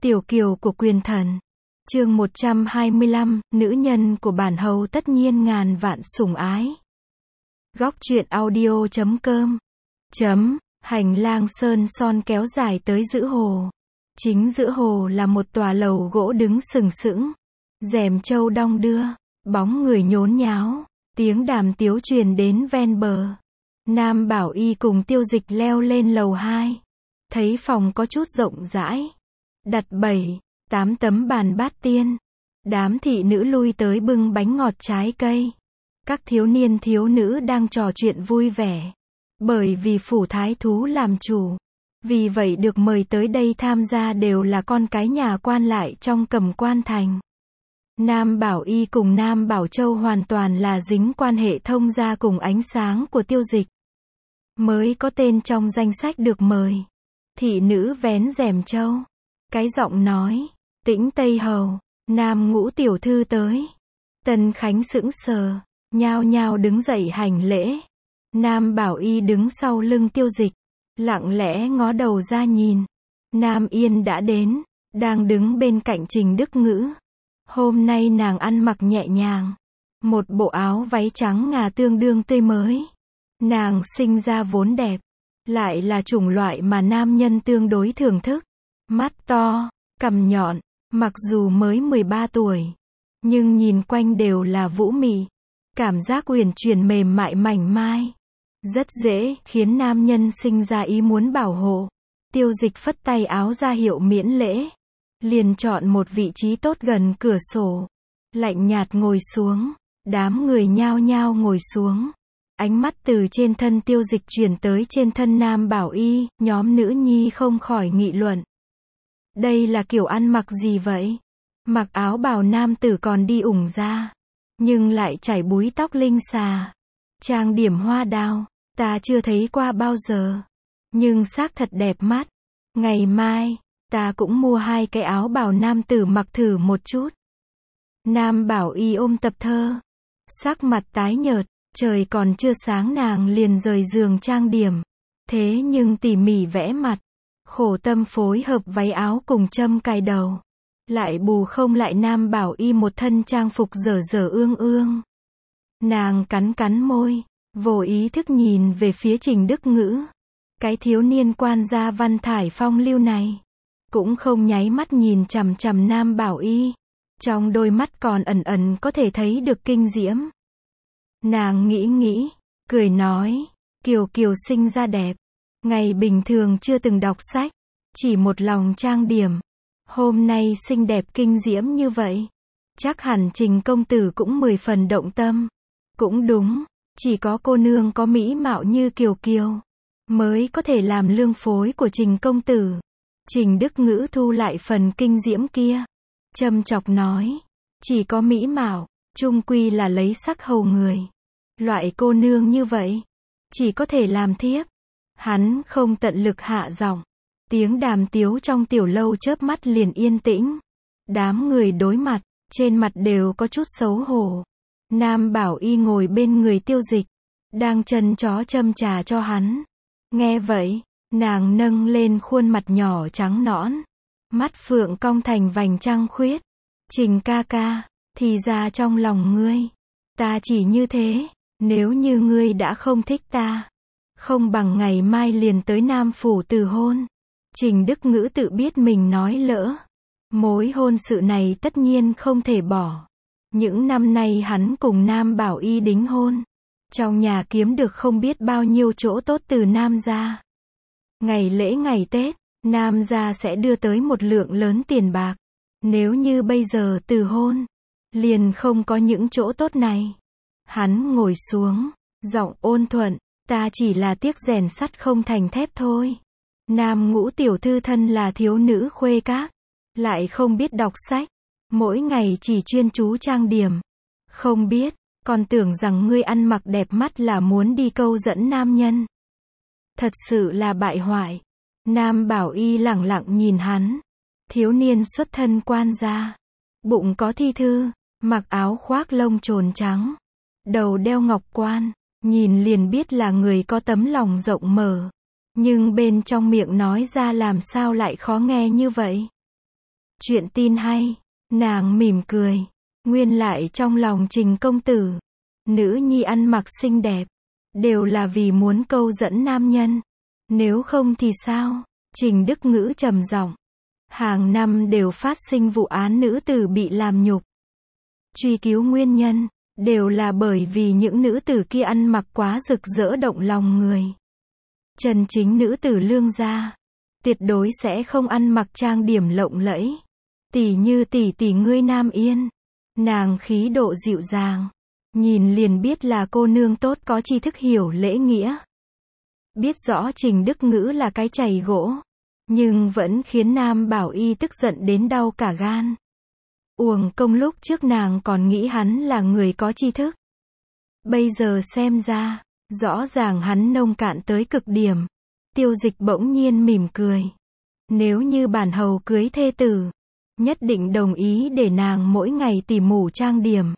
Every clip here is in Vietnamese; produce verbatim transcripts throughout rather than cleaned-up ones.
Tiểu kiều của quyền thần. Chương một trăm hai mươi lăm, nữ nhân của bản hầu tất nhiên ngàn vạn sủng ái. Góc truyện audio chấm com. Chấm, hành lang sơn son kéo dài tới giữa hồ. Chính giữa hồ là một tòa lầu gỗ đứng sừng sững. Rèm trâu đong đưa, bóng người nhốn nháo, tiếng đàm tiếu truyền đến ven bờ. Nam Bảo Y cùng Tiêu Dịch leo lên lầu hai. Thấy phòng có chút rộng rãi. Đặt bảy, tám tấm bàn bát tiên. Đám thị nữ lui tới bưng bánh ngọt trái cây. Các thiếu niên thiếu nữ đang trò chuyện vui vẻ. Bởi vì phủ thái thú làm chủ. Vì vậy được mời tới đây tham gia đều là con cái nhà quan lại trong Cầm Quan thành. Nam Bảo Y cùng Nam Bảo Châu hoàn toàn là dính quan hệ thông gia cùng ánh sáng của Tiêu Dịch. Mới có tên trong danh sách được mời. Thị nữ vén rèm trâu. Cái giọng nói, Tĩnh Tây Hầu, Nam Ngũ tiểu thư tới. Tân Khánh sững sờ, nhao nhao đứng dậy hành lễ. Nam Bảo Y đứng sau lưng Tiêu Dịch, lặng lẽ ngó đầu ra nhìn. Nam Yên đã đến, đang đứng bên cạnh Trình Đức Ngữ. Hôm nay nàng ăn mặc nhẹ nhàng, một bộ áo váy trắng ngà tương đương tươi mới. Nàng sinh ra vốn đẹp, lại là chủng loại mà nam nhân tương đối thưởng thức. Mắt to, cằm nhọn, mặc dù mới mười ba tuổi, nhưng nhìn quanh đều là vũ mị. Cảm giác uyển chuyển mềm mại mảnh mai. Rất dễ khiến nam nhân sinh ra ý muốn bảo hộ. Tiêu Dịch phất tay áo ra hiệu miễn lễ. Liền chọn một vị trí tốt gần cửa sổ. Lạnh nhạt ngồi xuống. Đám người nhao nhao ngồi xuống. Ánh mắt từ trên thân Tiêu Dịch chuyển tới trên thân Nam Bảo Y. Nhóm nữ nhi không khỏi nghị luận. Đây là kiểu ăn mặc gì vậy? Mặc áo bào nam tử còn đi ủng ra. Nhưng lại chảy búi tóc linh xà. Trang điểm hoa đào. Ta chưa thấy qua bao giờ. Nhưng xác thật đẹp mắt. Ngày mai, ta cũng mua hai cái áo bào nam tử mặc thử một chút. Nam Bảo Y ôm tập thơ. Sắc mặt tái nhợt, trời còn chưa sáng nàng liền rời giường trang điểm. Thế nhưng tỉ mỉ vẽ mặt. Khổ tâm phối hợp váy áo cùng châm cài đầu. Lại bù không lại Nam Bảo Y một thân trang phục dở dở ương ương. Nàng cắn cắn môi, vô ý thức nhìn về phía Trình Đức Ngữ. Cái thiếu niên quan gia văn thải phong lưu này. Cũng không nháy mắt nhìn chằm chằm Nam Bảo Y. Trong đôi mắt còn ẩn ẩn có thể thấy được kinh diễm. Nàng nghĩ nghĩ, cười nói, Kiều Kiều sinh ra đẹp. Ngày bình thường chưa từng đọc sách, chỉ một lòng trang điểm. Hôm nay xinh đẹp kinh diễm như vậy. Chắc hẳn Trình công tử cũng mười phần động tâm. Cũng đúng, chỉ có cô nương có mỹ mạo như Kiều Kiều mới có thể làm lương phối của Trình công tử. Trình Đức Ngữ thu lại phần kinh diễm kia. Châm chọc nói, chỉ có mỹ mạo, chung quy là lấy sắc hầu người. Loại cô nương như vậy, chỉ có thể làm thiếp. Hắn không tận lực hạ giọng. Tiếng đàm tiếu trong tiểu lâu chớp mắt liền yên tĩnh. Đám người đối mặt, trên mặt đều có chút xấu hổ. Nam Bảo Y ngồi bên người Tiêu Dịch, đang chân chó châm trà cho hắn. Nghe vậy, nàng nâng lên khuôn mặt nhỏ trắng nõn. Mắt phượng cong thành vành trăng khuyết. Trình ca ca, thì ra trong lòng ngươi, ta chỉ như thế. Nếu như ngươi đã không thích ta, không bằng ngày mai liền tới Nam phủ từ hôn. Trình Đức Ngữ tự biết mình nói lỡ. Mối hôn sự này tất nhiên không thể bỏ. Những năm nay hắn cùng Nam Bảo Y đính hôn. Trong nhà kiếm được không biết bao nhiêu chỗ tốt từ Nam gia. Ngày lễ ngày Tết, Nam gia sẽ đưa tới một lượng lớn tiền bạc. Nếu như bây giờ từ hôn, liền không có những chỗ tốt này. Hắn ngồi xuống, giọng ôn thuận, ta chỉ là tiếc rèn sắt không thành thép thôi. Nam Ngũ tiểu thư thân là thiếu nữ khuê các, lại không biết đọc sách, mỗi ngày chỉ chuyên chú trang điểm. Không biết, còn tưởng rằng ngươi ăn mặc đẹp mắt là muốn đi câu dẫn nam nhân. Thật sự là bại hoại. Nam Bảo Y lẳng lặng nhìn hắn. Thiếu niên xuất thân quan gia, bụng có thi thư, mặc áo khoác lông trồn trắng, đầu đeo ngọc quan, nhìn liền biết là người có tấm lòng rộng mở. Nhưng bên trong miệng nói ra làm sao lại khó nghe như vậy. Chuyện tin hay. Nàng mỉm cười. Nguyên lại trong lòng Trình công tử, nữ nhi ăn mặc xinh đẹp, đều là vì muốn câu dẫn nam nhân. Nếu không thì sao? Trình Đức Ngữ trầm giọng. Hàng năm đều phát sinh vụ án nữ tử bị làm nhục. Truy cứu nguyên nhân, đều là bởi vì những nữ tử kia ăn mặc quá rực rỡ động lòng người. Chân chính nữ tử lương gia, tuyệt đối sẽ không ăn mặc trang điểm lộng lẫy. Tỷ như tỷ tỷ ngươi Nam Yên, nàng khí độ dịu dàng, nhìn liền biết là cô nương tốt có tri thức hiểu lễ nghĩa. Biết rõ Trình Đức Ngữ là cái chày gỗ, nhưng vẫn khiến Nam Bảo Y tức giận đến đau cả gan. Uổng công lúc trước nàng còn nghĩ hắn là người có tri thức. Bây giờ xem ra, rõ ràng hắn nông cạn tới cực điểm. Tiêu Dịch bỗng nhiên mỉm cười. Nếu như bản hầu cưới thê tử, nhất định đồng ý để nàng mỗi ngày tỉ mủ trang điểm.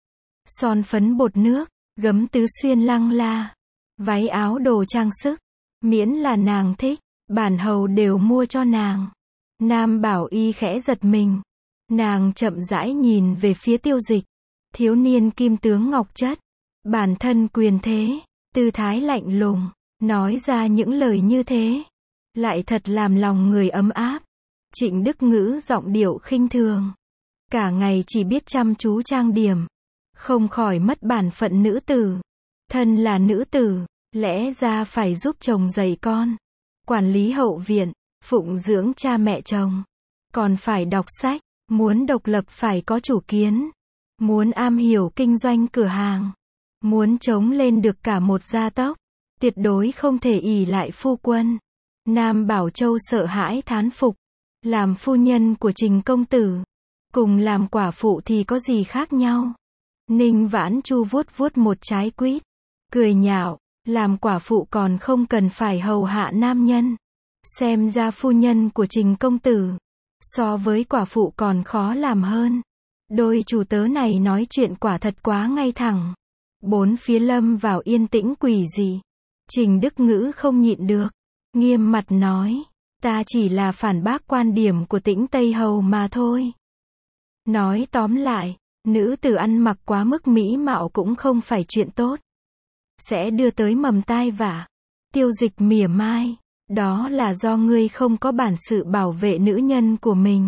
Son phấn bột nước, gấm tứ xuyên lăng la, váy áo đồ trang sức, miễn là nàng thích, bản hầu đều mua cho nàng. Nam Bảo Y khẽ giật mình. Nàng chậm rãi nhìn về phía Tiêu Dịch. Thiếu niên kim tướng ngọc chất, bản thân quyền thế, tư thái lạnh lùng, nói ra những lời như thế, lại thật làm lòng người ấm áp. Trịnh Đức Ngữ giọng điệu khinh thường, cả ngày chỉ biết chăm chú trang điểm, không khỏi mất bản phận nữ tử. Thân là nữ tử, lẽ ra phải giúp chồng dạy con, quản lý hậu viện, phụng dưỡng cha mẹ chồng, còn phải đọc sách, muốn độc lập phải có chủ kiến, muốn am hiểu kinh doanh cửa hàng, muốn chống lên được cả một gia tộc, tuyệt đối không thể ỷ lại phu quân. Nam Bảo Châu sợ hãi thán phục, làm phu nhân của Trình công tử, cùng làm quả phụ thì có gì khác nhau. Ninh Vãn Chu vuốt vuốt một trái quýt, cười nhạo, làm quả phụ còn không cần phải hầu hạ nam nhân. Xem ra phu nhân của Trình công tử, so với quả phụ còn khó làm hơn. Đôi chủ tớ này nói chuyện quả thật quá ngay thẳng. Bốn phía lâm vào yên tĩnh quỷ dị. Trình Đức Ngữ không nhịn được, nghiêm mặt nói, ta chỉ là phản bác quan điểm của Tĩnh Tây Hầu mà thôi. Nói tóm lại, nữ tử ăn mặc quá mức mỹ mạo cũng không phải chuyện tốt, sẽ đưa tới mầm tai vạ. Tiêu Dịch mỉa mai, đó là do ngươi không có bản sự bảo vệ nữ nhân của mình.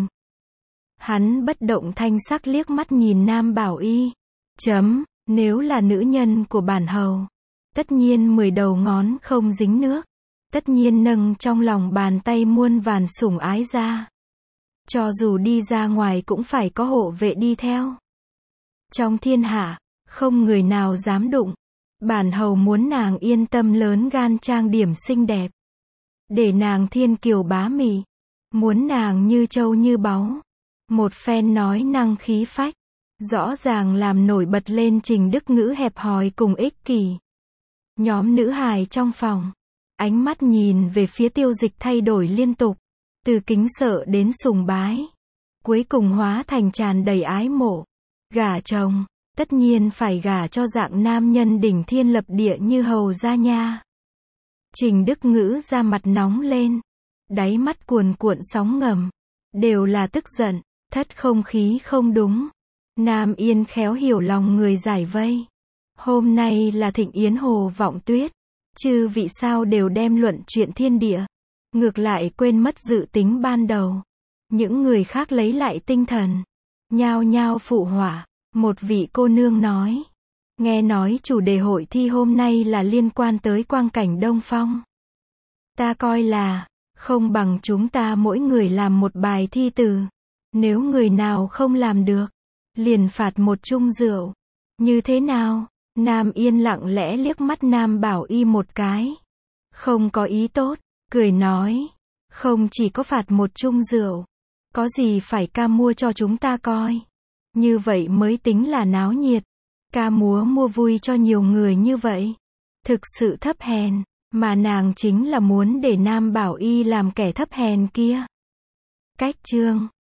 Hắn bất động thanh sắc liếc mắt nhìn Nam Bảo Y. Chấm, nếu là nữ nhân của bản hầu, tất nhiên mười đầu ngón không dính nước, tất nhiên nâng trong lòng bàn tay muôn vàn sủng ái ra. Cho dù đi ra ngoài cũng phải có hộ vệ đi theo. Trong thiên hạ, không người nào dám đụng. Bản hầu muốn nàng yên tâm lớn gan trang điểm xinh đẹp, để nàng thiên kiều bá mị, muốn nàng như châu như báu. Một phen nói năng khí phách, rõ ràng làm nổi bật lên Trình Đức Ngữ hẹp hòi cùng ích kỷ. Nhóm nữ hài trong phòng, ánh mắt nhìn về phía Tiêu Dịch thay đổi liên tục, từ kính sợ đến sùng bái, cuối cùng hóa thành tràn đầy ái mộ. Gả chồng, tất nhiên phải gả cho dạng nam nhân đỉnh thiên lập địa như hầu gia nha. Trình Đức Ngữ da mặt nóng lên, đáy mắt cuồn cuộn sóng ngầm, đều là tức giận, thất không khí không đúng. Nam Yên khéo hiểu lòng người giải vây. Hôm nay là thịnh yến hồ vọng tuyết, chư vị sao đều đem luận chuyện thiên địa, ngược lại quên mất dự tính ban đầu. Những người khác lấy lại tinh thần, nhao nhao phụ họa. Một vị cô nương nói, nghe nói chủ đề hội thi hôm nay là liên quan tới quang cảnh Đông Phong. Ta coi là, không bằng chúng ta mỗi người làm một bài thi từ. Nếu người nào không làm được, liền phạt một chung rượu. Như thế nào? Nam Yên lặng lẽ liếc mắt Nam Bảo Y một cái. Không có ý tốt, cười nói, không chỉ có phạt một chung rượu, có gì phải ca mua cho chúng ta coi. Như vậy mới tính là náo nhiệt. Ca múa mua vui cho nhiều người như vậy, thực sự thấp hèn, mà nàng chính là muốn để Nam Bảo Y làm kẻ thấp hèn kia. Cách chương